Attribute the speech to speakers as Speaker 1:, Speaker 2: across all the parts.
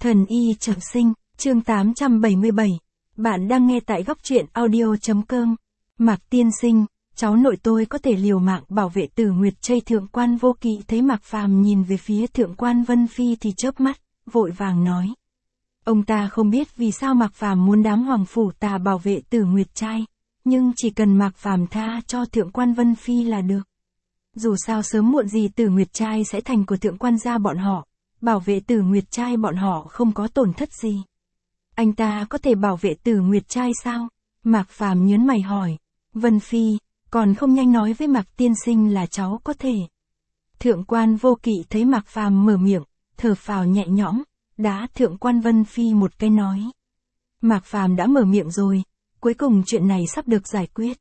Speaker 1: Thần y trọng sinh, chương 877. Bạn đang nghe tại góc truyện audio.com. Mạc tiên sinh, cháu nội tôi có thể liều mạng bảo vệ Tử Nguyệt Chây. Thượng quan Vô Kỵ thấy Mạc Phàm nhìn về phía Thượng quan Vân Phi thì chớp mắt, vội vàng nói. Ông ta không biết vì sao Mạc Phàm muốn đám hoàng phủ tà bảo vệ Tử Nguyệt Trai, nhưng chỉ cần Mạc Phàm tha cho Thượng quan Vân Phi là được. Dù sao sớm muộn gì Tử Nguyệt Trai sẽ thành của Thượng quan gia bọn họ, bảo vệ Tử Nguyệt Trai bọn họ không có tổn thất gì. Anh ta có thể bảo vệ Tử Nguyệt Trai sao? Mạc Phàm nhớn mày hỏi. Vân Phi, còn không nhanh nói với Mạc tiên sinh là cháu có thể. Thượng quan Vô Kỵ thấy Mạc Phàm mở miệng, thở phào nhẹ nhõm, đá Thượng quan Vân Phi một cái nói. Mạc Phàm đã mở miệng rồi, cuối cùng chuyện này sắp được giải quyết.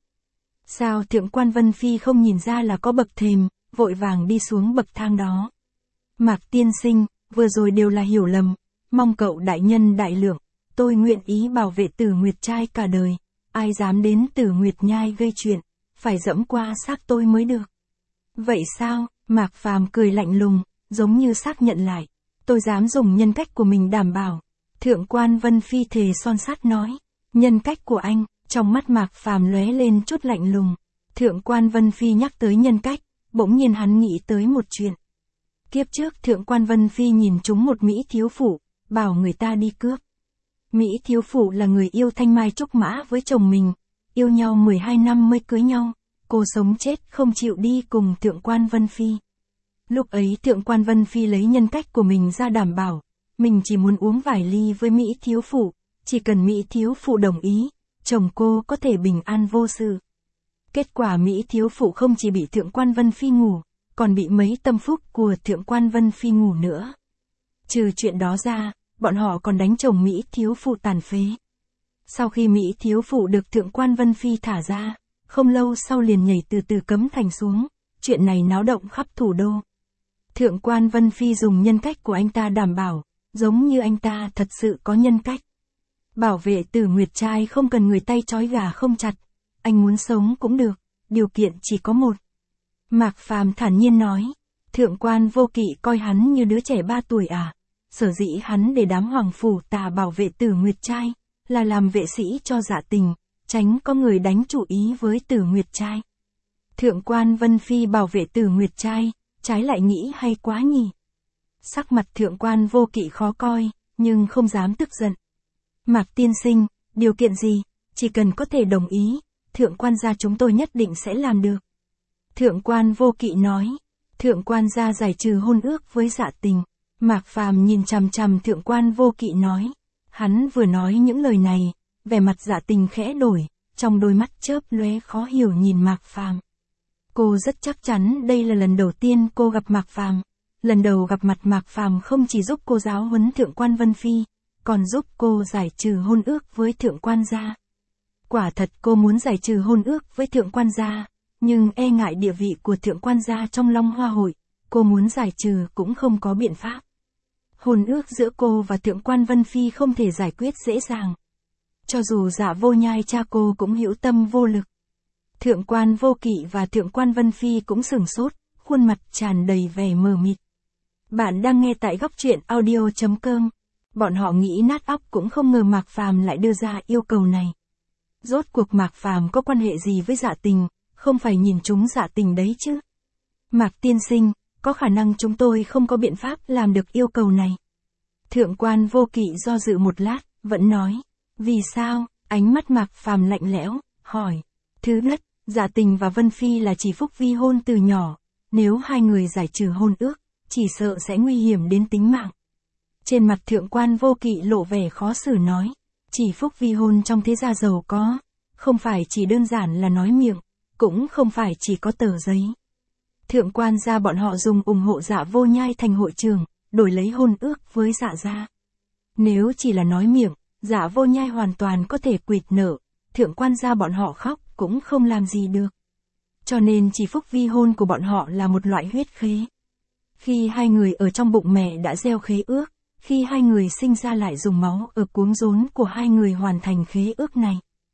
Speaker 1: Sao Thượng quan Vân Phi không nhìn ra là có bậc thềm, vội vàng đi xuống bậc thang đó. Mạc tiên sinh, vừa rồi đều là hiểu lầm, mong cậu đại nhân đại lượng, tôi nguyện ý bảo vệ Tử Nguyệt Trai cả đời, ai dám đến Tử Nguyệt Nhai gây chuyện, phải dẫm qua xác tôi mới được. Vậy sao? Mạc Phàm cười lạnh lùng, giống như xác nhận lại, tôi dám dùng nhân cách của mình đảm bảo. Thượng quan Vân Phi thề son sắt nói, nhân cách của anh, trong mắt Mạc Phàm lóe lên chút lạnh lùng. Thượng quan Vân Phi nhắc tới nhân cách, bỗng nhiên hắn nghĩ tới một chuyện. Kiếp trước Thượng quan Vân Phi nhìn trúng một Mỹ thiếu phụ, bảo người ta đi cướp. Mỹ thiếu phụ là người yêu thanh mai trúc mã với chồng mình, yêu nhau 12 năm mới cưới nhau, cô sống chết không chịu đi cùng Thượng quan Vân Phi. Lúc ấy Thượng quan Vân Phi lấy nhân cách của mình ra đảm bảo, mình chỉ muốn uống vài ly với Mỹ thiếu phụ, chỉ cần Mỹ thiếu phụ đồng ý, chồng cô có thể bình an vô sự. Kết quả Mỹ thiếu phụ không chỉ bị Thượng quan Vân Phi ngủ, còn bị mấy tâm phúc của Thượng quan Vân Phi ngủ nữa. Trừ chuyện đó ra, bọn họ còn đánh chồng Mỹ thiếu phụ tàn phế. Sau khi Mỹ thiếu phụ được Thượng quan Vân Phi thả ra, không lâu sau liền nhảy từ Cấm Thành xuống, chuyện này náo động khắp thủ đô. Thượng quan Vân Phi dùng nhân cách của anh ta đảm bảo, giống như anh ta thật sự có nhân cách. Bảo vệ Tử Nguyệt Trai không cần người tay trói gà không chặt, anh muốn sống cũng được, điều kiện chỉ có một. Mạc Phàm thản nhiên nói, Thượng quan Vô Kỵ coi hắn như đứa trẻ 3 tuổi à, sở dĩ hắn để đám hoàng phủ tà bảo vệ Tử Nguyệt Trai, là làm vệ sĩ cho Dạ Tình, tránh có người đánh chủ ý với Tử Nguyệt Trai. Thượng quan Vân Phi bảo vệ Tử Nguyệt Trai, trái lại nghĩ hay quá nhỉ. Sắc mặt Thượng quan Vô Kỵ khó coi, nhưng không dám tức giận. Mạc tiên sinh, điều kiện gì, chỉ cần có thể đồng ý, Thượng quan gia chúng tôi nhất định sẽ làm được. Thượng quan Vô Kỵ nói, Thượng quan gia giải trừ hôn ước với Dạ Tình. Mạc Phàm nhìn chằm chằm Thượng quan Vô Kỵ nói, hắn vừa nói những lời này, vẻ mặt Dạ Tình khẽ đổi, trong đôi mắt chớp lóe khó hiểu nhìn Mạc Phàm. Cô rất chắc chắn đây là lần đầu tiên cô gặp Mạc Phàm. Lần đầu gặp mặt Mạc Phàm không chỉ giúp cô giáo huấn Thượng quan Vân Phi, còn giúp cô giải trừ hôn ước với Thượng quan gia. Quả thật cô muốn giải trừ hôn ước với Thượng quan gia, nhưng e ngại địa vị của Thượng quan gia trong Long Hoa hội, cô muốn giải trừ cũng không có biện pháp. Hôn ước giữa cô và Thượng quan Vân Phi không thể giải quyết dễ dàng. Cho dù Dạ Vô Nhai cha cô cũng hữu tâm vô lực. Thượng quan Vô Kỵ và Thượng quan Vân Phi cũng sửng sốt, khuôn mặt tràn đầy vẻ mờ mịt. Bạn đang nghe tại góc truyện audio.com. Bọn họ nghĩ nát óc cũng không ngờ Mạc Phàm lại đưa ra yêu cầu này. Rốt cuộc Mạc Phàm có quan hệ gì với Dạ Tình, không phải nhìn chúng Dạ Tình đấy chứ. Mạc tiên sinh, có khả năng chúng tôi không có biện pháp làm được yêu cầu này. Thượng quan Vô Kỵ do dự một lát, vẫn nói. Vì sao? Ánh mắt Mạc Phàm lạnh lẽo, hỏi. Thứ nhất, Dạ Tình và Vân Phi là chỉ phúc vi hôn từ nhỏ. Nếu hai người giải trừ hôn ước, chỉ sợ sẽ nguy hiểm đến tính mạng. Trên mặt Thượng quan Vô Kỵ lộ vẻ khó xử nói. Chỉ phúc vi hôn trong thế gia giàu có, không phải chỉ đơn giản là nói miệng, cũng không phải chỉ có tờ giấy. Thượng quan gia bọn họ dùng ủng hộ Dạ Vô Nhai thành hội trưởng, đổi lấy hôn ước với Dạ gia. Nếu chỉ là nói miệng, Dạ Vô Nhai hoàn toàn có thể quỵt nợ, Thượng quan gia bọn họ khóc cũng không làm gì được. Cho nên chỉ phúc vi hôn của bọn họ là một loại huyết khế. Khi hai người ở trong bụng mẹ đã gieo khế ước, khi hai người sinh ra lại dùng máu ở cuống rốn của hai người hoàn thành khế ước này.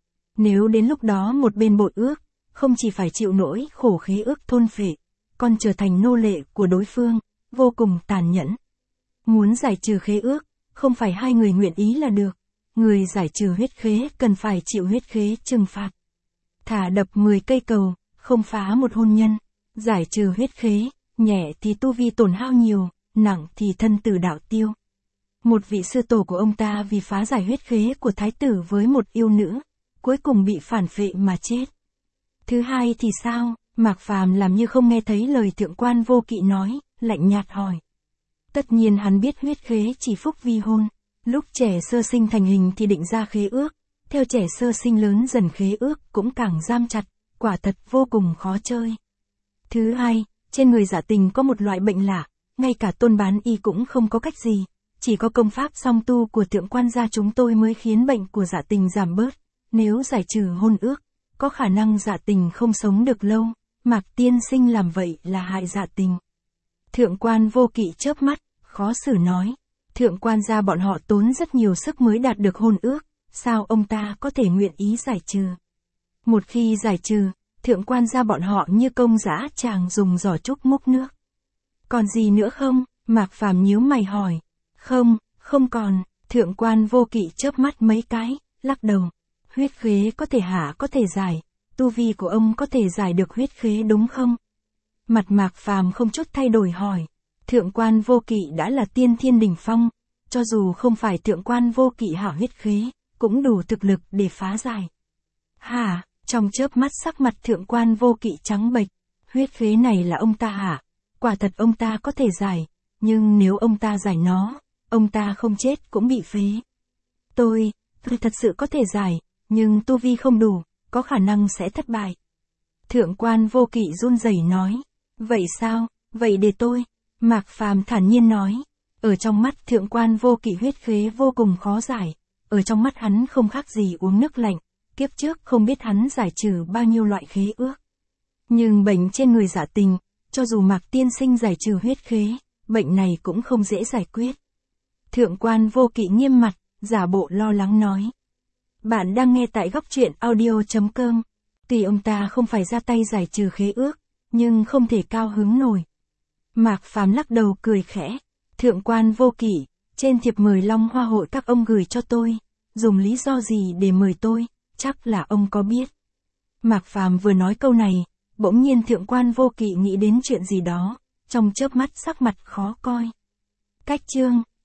Speaker 1: Nếu đến lúc đó một bên bội ước, không chỉ phải chịu nỗi khổ khế ước thôn phệ, còn trở thành nô lệ của đối phương, vô cùng tàn nhẫn. Muốn giải trừ khế ước, không phải hai người nguyện ý là được. Người giải trừ huyết khế cần phải chịu huyết khế trừng phạt. Thả đập 10 cây cầu, không phá một hôn nhân. Giải trừ huyết khế, nhẹ thì tu vi tổn hao nhiều, nặng thì thân tử đạo tiêu. Một vị sư tổ của ông ta vì phá giải huyết khế của thái tử với một yêu nữ, cuối cùng bị phản phệ mà chết. Thứ hai thì sao? Mạc Phàm làm như không nghe thấy lời Thượng quan Vô Kỵ nói, lạnh nhạt hỏi. Tất nhiên hắn biết huyết khế chỉ phúc vi hôn. Lúc trẻ sơ sinh thành hình thì định ra khế ước, theo trẻ sơ sinh lớn dần khế ước cũng càng giam chặt, quả thật vô cùng khó chơi. Thứ hai, trên người Dạ Tình có một loại bệnh lạ, ngay cả Tôn Bán Y cũng không có cách gì, chỉ có công pháp song tu của Thượng quan gia chúng tôi mới khiến bệnh của Dạ Tình giảm bớt. Nếu giải trừ hôn ước, có khả năng Dạ Tình không sống được lâu. Mạc tiên sinh làm vậy là hại Dạ Tình. Thượng quan Vô Kỵ chớp mắt, khó xử nói. Thượng quan gia bọn họ tốn rất nhiều sức mới đạt được hôn ước, sao ông ta có thể nguyện ý giải trừ? Một khi giải trừ, thượng quan gia bọn họ như công dã tràng dùng giỏ trúc múc nước. Còn gì nữa không? Mạc Phàm nhíu mày hỏi. Không, không còn. Thượng quan Vô Kỵ chớp mắt mấy cái, lắc đầu. Huyết khế có thể hạ có thể giải, tu vi của ông có thể giải được huyết khế đúng không? Mặt Mạc Phàm không chút thay đổi hỏi. Thượng quan Vô Kỵ đã là tiên thiên đỉnh phong, cho dù không phải thượng quan Vô Kỵ hạ huyết khế, cũng đủ thực lực để phá giải. Hả? Trong chớp mắt sắc mặt thượng quan Vô Kỵ trắng bệch, huyết khế này là ông ta hạ, quả thật ông ta có thể giải, nhưng nếu ông ta giải nó, ông ta không chết cũng bị phế. Tôi thật sự có thể giải, nhưng tu vi không đủ, có khả năng sẽ thất bại. Thượng quan Vô Kỵ run rẩy nói, vậy sao, vậy để tôi. Mạc Phàm thản nhiên nói, ở trong mắt thượng quan Vô Kỵ huyết khế vô cùng khó giải, ở trong mắt hắn không khác gì uống nước lạnh, kiếp trước không biết hắn giải trừ bao nhiêu loại khế ước. Nhưng bệnh trên người Dạ Tình, cho dù Mạc tiên sinh giải trừ huyết khế, bệnh này cũng không dễ giải quyết. Thượng quan Vô Kỵ nghiêm mặt, giả bộ lo lắng nói. Bạn đang nghe tại góc truyện audio.com. Tuy ông ta không phải ra tay giải trừ khế ước, nhưng không thể cao hứng nổi. Mạc Phàm lắc đầu cười khẽ. Thượng quan Vô Kỵ, trên thiệp mời Long Hoa hội các ông gửi cho tôi, dùng lý do gì để mời tôi, chắc là ông có biết. Mạc Phàm vừa nói câu này, bỗng nhiên thượng quan Vô Kỵ nghĩ đến chuyện gì đó, trong chớp mắt sắc mặt khó coi. Cách chương